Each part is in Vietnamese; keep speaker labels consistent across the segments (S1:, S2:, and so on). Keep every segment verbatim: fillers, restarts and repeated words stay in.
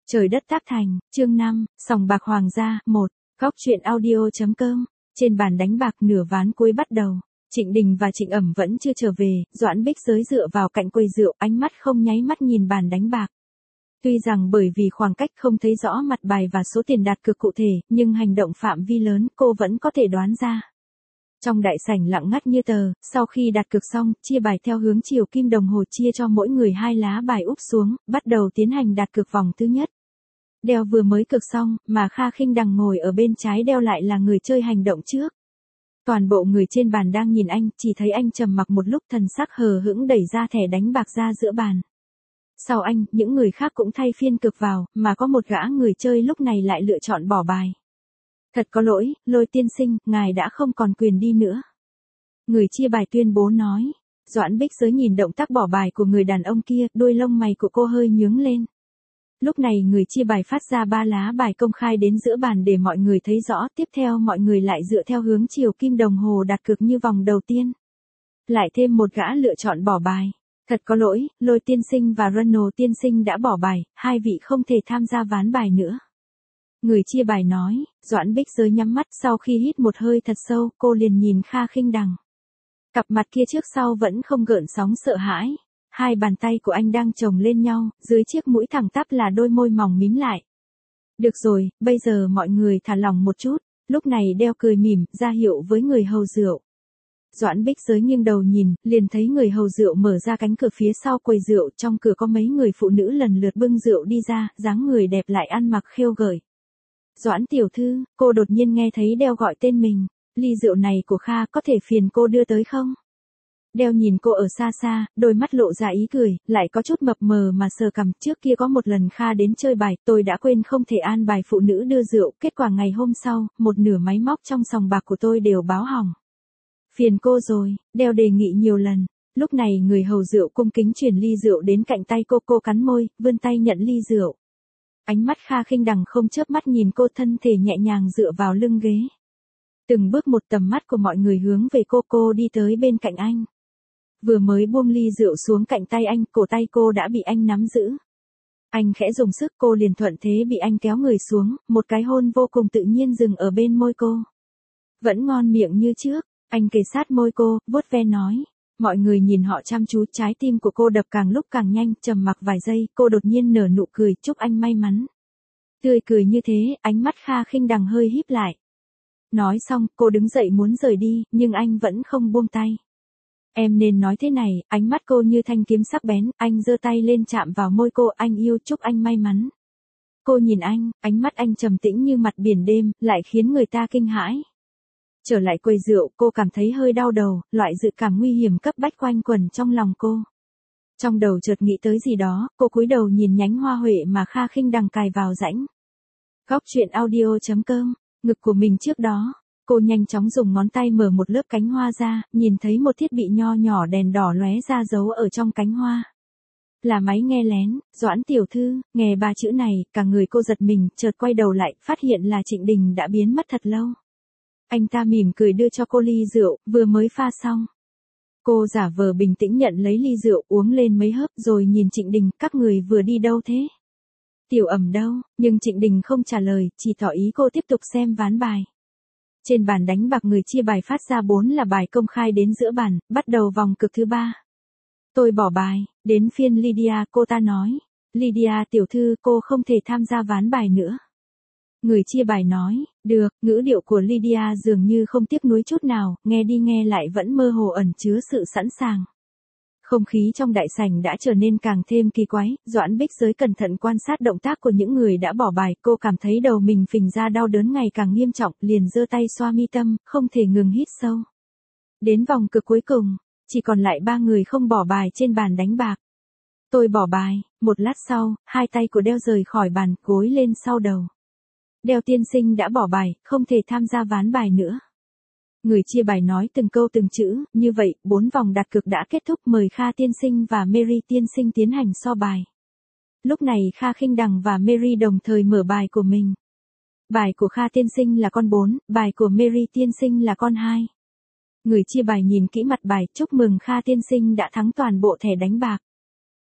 S1: Trời đất tác thành, chương năm, sòng bạc hoàng gia, một, góc truyện audio.com, trên bàn đánh bạc nửa ván cuối bắt đầu. Trịnh Đình và Trịnh Ẩm vẫn chưa trở về, Doãn Bích Giới dựa vào cạnh quầy rượu, ánh mắt không nháy mắt nhìn bàn đánh bạc. Tuy rằng bởi vì khoảng cách không thấy rõ mặt bài và số tiền đặt cược cụ thể, nhưng hành động phạm vi lớn cô vẫn có thể đoán ra. Trong đại sảnh lặng ngắt như tờ, sau khi đặt cược xong, chia bài theo hướng chiều kim đồng hồ chia cho mỗi người hai lá bài úp xuống, bắt đầu tiến hành đặt cược vòng thứ nhất. Đeo vừa mới cược xong, mà Kha Khinh Đằng ngồi ở bên trái Đeo lại là người chơi hành động trước. Toàn bộ người trên bàn đang nhìn anh, chỉ thấy anh trầm mặc một lúc, thần sắc hờ hững đẩy ra thẻ đánh bạc ra giữa bàn. Sau anh, những người khác cũng thay phiên cược vào, mà có một gã người chơi lúc này lại lựa chọn bỏ bài. Thật có lỗi, Lôi tiên sinh, ngài đã không còn quyền đi nữa. Người chia bài tuyên bố nói. Doãn Bích Giới nhìn động tác bỏ bài của người đàn ông kia, đôi lông mày của cô hơi nhướng lên. Lúc này người chia bài phát ra ba lá bài công khai đến giữa bàn để mọi người thấy rõ, tiếp theo mọi người lại dựa theo hướng chiều kim đồng hồ đặt cược như vòng đầu tiên. Lại thêm một gã lựa chọn bỏ bài. Thật có lỗi, Lôi tiên sinh và Ronald tiên sinh đã bỏ bài, hai vị không thể tham gia ván bài nữa. Người chia bài nói. Doãn Bích Giới nhắm mắt, sau khi hít một hơi thật sâu, cô liền nhìn Kha Khinh Đằng. Cặp mặt kia trước sau vẫn không gợn sóng sợ hãi. Hai bàn tay của anh đang chồng lên nhau, dưới chiếc mũi thẳng tắp là đôi môi mỏng mím lại. Được rồi, bây giờ mọi người thả lỏng một chút. Lúc này Đeo cười mỉm, ra hiệu với người hầu rượu. Doãn Bích Giới nghiêng đầu nhìn, liền thấy người hầu rượu mở ra cánh cửa phía sau quầy rượu, trong cửa có mấy người phụ nữ lần lượt bưng rượu đi ra, dáng người đẹp lại ăn mặc khêu gợi. Doãn tiểu thư, cô đột nhiên nghe thấy Đeo gọi tên mình, ly rượu này của Kha có thể phiền cô đưa tới không? Đeo nhìn cô ở xa xa, đôi mắt lộ ra ý cười, lại có chút mập mờ mà sờ cằm. Trước kia có một lần Kha đến chơi bài, tôi đã quên không thể an bài phụ nữ đưa rượu, kết quả ngày hôm sau, một nửa máy móc trong sòng bạc của tôi đều báo hỏng. Phiền cô rồi, Đeo đề nghị nhiều lần. Lúc này người hầu rượu cung kính chuyển ly rượu đến cạnh tay cô, cô cắn môi, vươn tay nhận ly rượu. Ánh mắt Kha Khinh Đằng không chớp mắt nhìn cô, thân thể nhẹ nhàng dựa vào lưng ghế. Từng bước một tầm mắt của mọi người hướng về cô, cô đi tới bên cạnh anh. Vừa mới buông ly rượu xuống cạnh tay anh, cổ tay cô đã bị anh nắm giữ. Anh khẽ dùng sức, cô liền thuận thế bị anh kéo người xuống, một cái hôn vô cùng tự nhiên dừng ở bên môi cô. Vẫn ngon miệng như trước, anh kề sát môi cô, vuốt ve nói. Mọi người nhìn họ chăm chú, trái tim của cô đập càng lúc càng nhanh, trầm mặc vài giây, cô đột nhiên nở nụ cười, chúc anh may mắn. Tươi cười như thế, ánh mắt Kha Khinh Đằng hơi híp lại. Nói xong, cô đứng dậy muốn rời đi, nhưng anh vẫn không buông tay. Em nên nói thế này, ánh mắt cô như thanh kiếm sắc bén, anh giơ tay lên chạm vào môi cô, anh yêu, chúc anh may mắn. Cô nhìn anh, ánh mắt anh trầm tĩnh như mặt biển đêm, lại khiến người ta kinh hãi. Trở lại quầy rượu, cô cảm thấy hơi đau đầu, loại dự cảm nguy hiểm cấp bách quanh quẩn trong lòng cô. Trong đầu chợt nghĩ tới gì đó, cô cúi đầu nhìn nhánh hoa huệ mà Kha Khinh Đằng cài vào rãnh. Góc truyện audio.com, ngực của mình trước đó. Cô nhanh chóng dùng ngón tay mở một lớp cánh hoa ra, nhìn thấy một thiết bị nho nhỏ đèn đỏ lóe ra giấu ở trong cánh hoa. Là máy nghe lén. Doãn tiểu thư, nghe ba chữ này, cả người cô giật mình, chợt quay đầu lại, phát hiện là Trịnh Đình đã biến mất thật lâu. Anh ta mỉm cười đưa cho cô ly rượu, vừa mới pha xong. Cô giả vờ bình tĩnh nhận lấy ly rượu, uống lên mấy hớp rồi nhìn Trịnh Đình, các người vừa đi đâu thế? Tiểu Ẩm đâu? Nhưng Trịnh Đình không trả lời, chỉ tỏ ý cô tiếp tục xem ván bài. Trên bàn đánh bạc người chia bài phát ra bốn là bài công khai đến giữa bàn, bắt đầu vòng cược thứ ba. Tôi bỏ bài, đến phiên Lydia, cô ta nói. Lydia tiểu thư, cô không thể tham gia ván bài nữa. Người chia bài nói. Được, ngữ điệu của Lydia dường như không tiếc nuối chút nào, nghe đi nghe lại vẫn mơ hồ ẩn chứa sự sẵn sàng. Không khí trong đại sảnh đã trở nên càng thêm kỳ quái, Doãn Bích Giới cẩn thận quan sát động tác của những người đã bỏ bài, cô cảm thấy đầu mình phình ra đau đớn ngày càng nghiêm trọng, liền giơ tay xoa mi tâm, không thể ngừng hít sâu. Đến vòng cực cuối cùng, chỉ còn lại ba người không bỏ bài trên bàn đánh bạc. Tôi bỏ bài. Một lát sau, hai tay của Đeo rời khỏi bàn, gối lên sau đầu. Đeo tiên sinh đã bỏ bài, không thể tham gia ván bài nữa. Người chia bài nói từng câu từng chữ, như vậy, bốn vòng đặt cược đã kết thúc, mời Kha tiên sinh và Mary tiên sinh tiến hành so bài. Lúc này Kha Khinh Đằng và Mary đồng thời mở bài của mình. Bài của Kha tiên sinh là con bốn, bài của Mary tiên sinh là con hai. Người chia bài nhìn kỹ mặt bài, chúc mừng Kha tiên sinh đã thắng toàn bộ thẻ đánh bạc.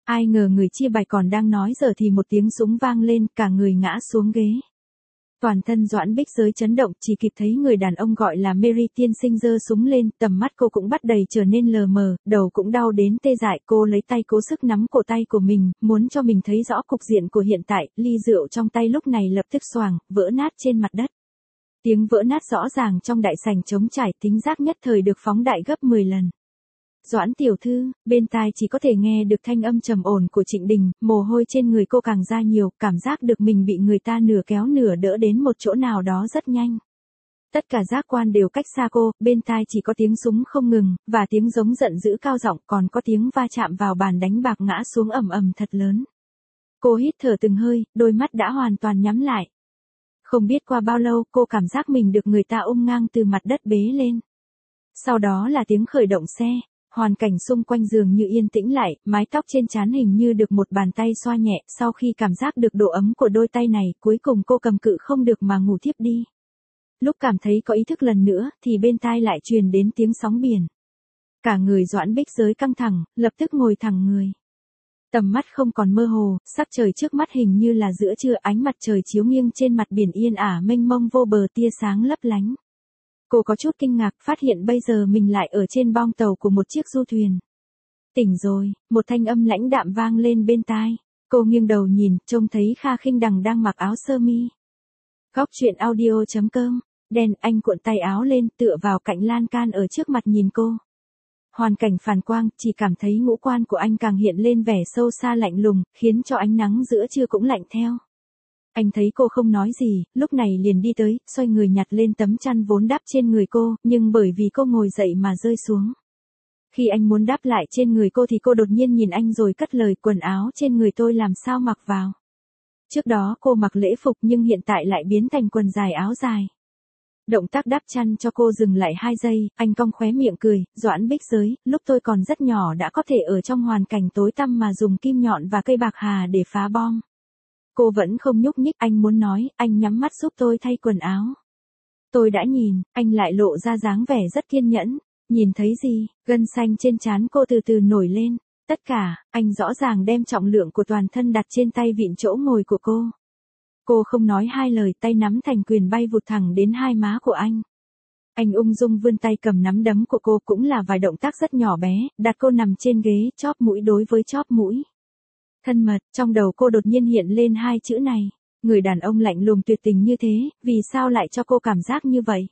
S1: Ai ngờ người chia bài còn đang nói giờ thì một tiếng súng vang lên, cả người ngã xuống ghế. Toàn thân Doãn Bích Giới chấn động, chỉ kịp thấy người đàn ông gọi là Mary tiên sinh giơ súng lên, tầm mắt cô cũng bắt đầy trở nên lờ mờ, đầu cũng đau đến tê dại, cô lấy tay cố sức nắm cổ tay của mình, muốn cho mình thấy rõ cục diện của hiện tại, ly rượu trong tay lúc này lập tức xoàng, vỡ nát trên mặt đất. Tiếng vỡ nát rõ ràng trong đại sảnh trống trải, tính giác nhất thời được phóng đại gấp mười lần. Doãn tiểu thư, bên tai chỉ có thể nghe được thanh âm trầm ổn của Trịnh Đình, mồ hôi trên người cô càng ra nhiều, cảm giác được mình bị người ta nửa kéo nửa đỡ đến một chỗ nào đó rất nhanh. Tất cả giác quan đều cách xa cô, bên tai chỉ có tiếng súng không ngừng, và tiếng giống giận dữ cao giọng, còn có tiếng va chạm vào bàn đánh bạc ngã xuống ầm ầm thật lớn. Cô hít thở từng hơi, đôi mắt đã hoàn toàn nhắm lại. Không biết qua bao lâu, cô cảm giác mình được người ta ôm ngang từ mặt đất bế lên. Sau đó là tiếng khởi động xe. Hoàn cảnh xung quanh giường như yên tĩnh lại, mái tóc trên trán hình như được một bàn tay xoa nhẹ, sau khi cảm giác được độ ấm của đôi tay này, cuối cùng cô cầm cự không được mà ngủ thiếp đi. Lúc cảm thấy có ý thức lần nữa, thì bên tai lại truyền đến tiếng sóng biển. Cả người Doãn Bích Giới căng thẳng, lập tức ngồi thẳng người. Tầm mắt không còn mơ hồ, sắc trời trước mắt hình như là giữa trưa, ánh mặt trời chiếu nghiêng trên mặt biển yên ả mênh mông vô bờ, tia sáng lấp lánh. Cô có chút kinh ngạc, phát hiện bây giờ mình lại ở trên bong tàu của một chiếc du thuyền. Tỉnh rồi, một thanh âm lãnh đạm vang lên bên tai. Cô nghiêng đầu nhìn, trông thấy Kha Khinh Đằng đang mặc áo sơ mi. Góc truyện audio chấm com, đen, anh cuộn tay áo lên, tựa vào cạnh lan can ở trước mặt nhìn cô. Hoàn cảnh phản quang, chỉ cảm thấy ngũ quan của anh càng hiện lên vẻ sâu xa lạnh lùng, khiến cho ánh nắng giữa trưa cũng lạnh theo. Anh thấy cô không nói gì, lúc này liền đi tới, xoay người nhặt lên tấm chăn vốn đắp trên người cô, nhưng bởi vì cô ngồi dậy mà rơi xuống. Khi anh muốn đắp lại trên người cô thì cô đột nhiên nhìn anh rồi cất lời, quần áo trên người tôi làm sao mặc vào. Trước đó cô mặc lễ phục nhưng hiện tại lại biến thành quần dài áo dài. Động tác đắp chăn cho cô dừng lại hai giây, anh cong khóe miệng cười, Doãn Bích Giới, lúc tôi còn rất nhỏ đã có thể ở trong hoàn cảnh tối tăm mà dùng kim nhọn và cây bạc hà để phá bom. Cô vẫn không nhúc nhích, anh muốn nói, anh nhắm mắt giúp tôi thay quần áo. Tôi đã nhìn, anh lại lộ ra dáng vẻ rất kiên nhẫn. Nhìn thấy gì, gân xanh trên trán cô từ từ nổi lên. Tất cả, anh rõ ràng đem trọng lượng của toàn thân đặt trên tay vịn chỗ ngồi của cô. Cô không nói hai lời, tay nắm thành quyền bay vụt thẳng đến hai má của anh. Anh ung dung vươn tay cầm nắm đấm của cô, cũng là vài động tác rất nhỏ bé, đặt cô nằm trên ghế, chóp mũi đối với chóp mũi. Thân mật, trong đầu cô đột nhiên hiện lên hai chữ này. Người đàn ông lạnh lùng tuyệt tình như thế, vì sao lại cho cô cảm giác như vậy?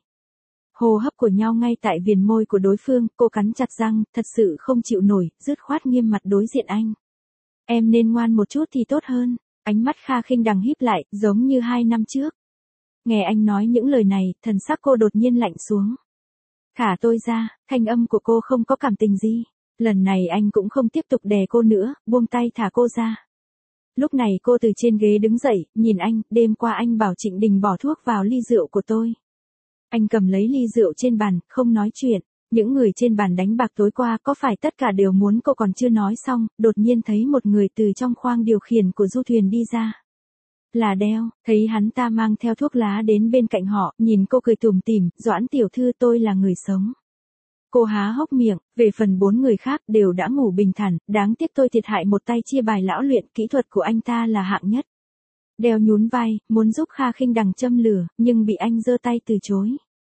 S1: Hô hấp của nhau ngay tại viền môi của đối phương, cô cắn chặt răng, thật sự không chịu nổi, dứt khoát nghiêm mặt đối diện anh. Em nên ngoan một chút thì tốt hơn. Ánh mắt Kha Khinh Đằng híp lại, giống như hai năm trước. Nghe anh nói những lời này, thần sắc cô đột nhiên lạnh xuống. Thả tôi ra, thanh âm của cô không có cảm tình gì. Lần này anh cũng không tiếp tục đè cô nữa, buông tay thả cô ra. Lúc này cô từ trên ghế đứng dậy, nhìn anh, đêm qua anh bảo Trịnh Đình bỏ thuốc vào ly rượu của tôi. Anh cầm lấy ly rượu trên bàn, không nói chuyện. Những người trên bàn đánh bạc tối qua có phải tất cả đều muốn cô còn chưa nói xong, đột nhiên thấy một người từ trong khoang điều khiển của du thuyền đi ra. Là Đeo, thấy hắn ta mang theo thuốc lá đến bên cạnh họ, nhìn cô cười tủm tỉm, Doãn tiểu thư tôi là người sống. Cô há hốc miệng, về phần bốn người khác đều đã ngủ bình thản, đáng tiếc tôi thiệt hại một tay chia bài lão luyện, kỹ thuật của anh ta là hạng nhất. Đeo nhún vai, muốn giúp Kha Khinh Đằng châm lửa, nhưng bị anh giơ tay từ chối.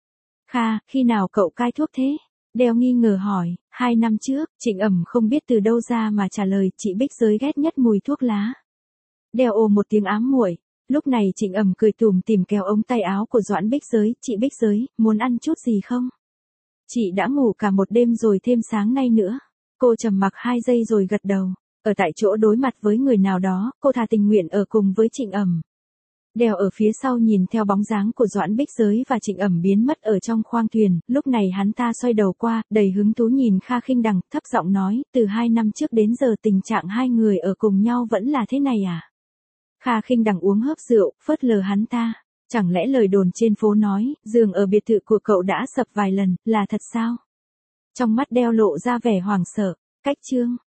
S1: Kha, khi nào cậu cai thuốc thế? Đeo nghi ngờ hỏi, hai năm trước, Trịnh Ẩm không biết từ đâu ra mà trả lời, chị Bích Giới ghét nhất mùi thuốc lá. Đeo ồ một tiếng ám muội, lúc này Trịnh Ẩm cười tủm tỉm kéo ống tay áo của Doãn Bích Giới, chị Bích Giới, muốn ăn chút gì không? Chị đã ngủ cả một đêm rồi thêm sáng nay nữa. Cô trầm mặc hai giây rồi gật đầu. Ở tại chỗ đối mặt với người nào đó, cô thà tình nguyện ở cùng với Trịnh Ẩm. Đeo ở phía sau nhìn theo bóng dáng của Doãn Bích Giới và Trịnh Ẩm biến mất ở trong khoang thuyền, lúc này hắn ta xoay đầu qua, đầy hứng thú nhìn Kha Khinh Đằng, thấp giọng nói, từ hai năm trước đến giờ tình trạng hai người ở cùng nhau vẫn là thế này à? Kha Khinh Đằng uống hớp rượu, phớt lờ hắn ta. Chẳng lẽ lời đồn trên phố nói, giường ở biệt thự của cậu đã sập vài lần, là thật sao? Trong mắt Đeo lộ ra vẻ hoảng sợ, cách chương.